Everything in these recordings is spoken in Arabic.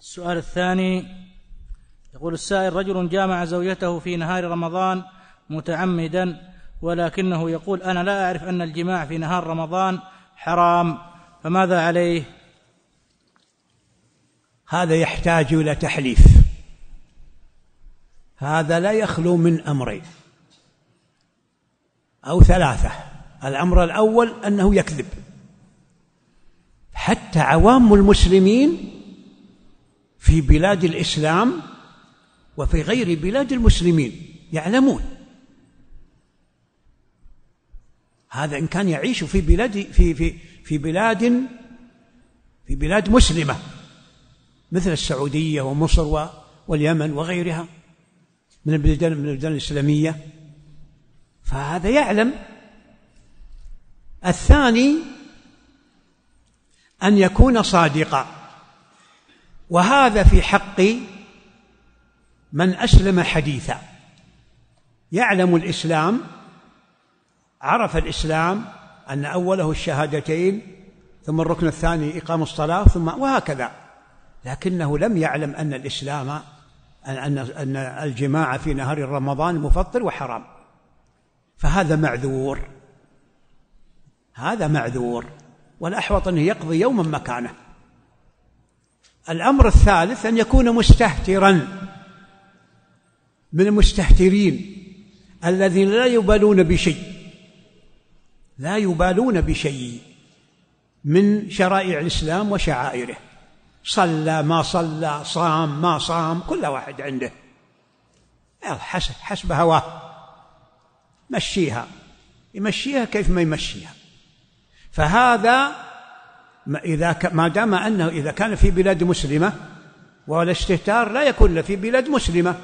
السؤال الثاني يقول السائل: رجل جامع زوجته في نهار رمضان متعمدا، ولكنه يقول: أنا لا أعرف أن الجماع في نهار رمضان حرام، فماذا عليه؟ هذا يحتاج إلى تحليف. هذا لا يخلو من أمرين أو ثلاثة. الأمر الأول أنه يكذب. حتى عوام المسلمين في بلاد الإسلام وفي غير بلاد المسلمين يعلمون هذا، إن كان يعيش في بلاد مسلمة مثل السعودية ومصر واليمن وغيرها من البلدان الإسلامية، فهذا يعلم. الثاني أن يكون صادقا، وهذا في حق من أسلم حديثا، يعلم الإسلام، عرف الإسلام أن أوله الشهادتين، ثم الركن الثاني إقام الصلاة، ثم وهكذا، لكنه لم يعلم أن الإسلام أن الجماع في نهار رمضان مفطر وحرام، فهذا معذور. هذا معذور، والأحوط أنه يقضي يوما مكانه. الأمر الثالث أن يكون مستهترا، من المستهترين الذين لا يبالون بشيء من شرائع الإسلام وشعائره، صلى ما صلى، صام ما صام، كل واحد عنده حسب هواه، يمشيها كيف ما يمشيها. فهذا ما دام أنه إذا كان في بلاد مسلمة، والاستهتار لا يكون إلا في بلاد مسلمة،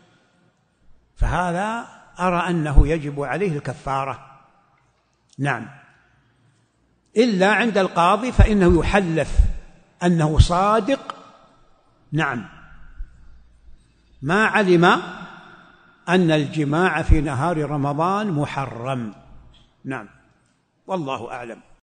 فهذا أرى أنه يجب عليه الكفارة. نعم، إلا عند القاضي فإنه يحلف أنه صادق، نعم، ما علم أن الجماع في نهار رمضان محرم. نعم، والله أعلم.